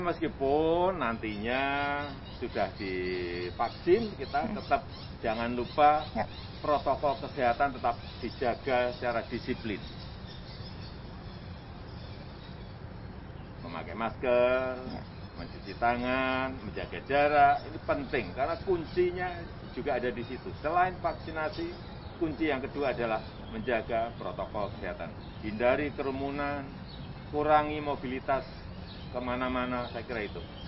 Meskipun nantinya sudah divaksin, kita tetap jangan lupa protokol kesehatan tetap dijaga secara disiplin. Memakai masker, mencuci tangan, menjaga jarak, ini penting karena kuncinya juga ada di situ. Selain vaksinasi, kunci yang kedua adalah menjaga protokol kesehatan. Hindari kerumunan, kurangi mobilitas kemana-mana, saya kira itu.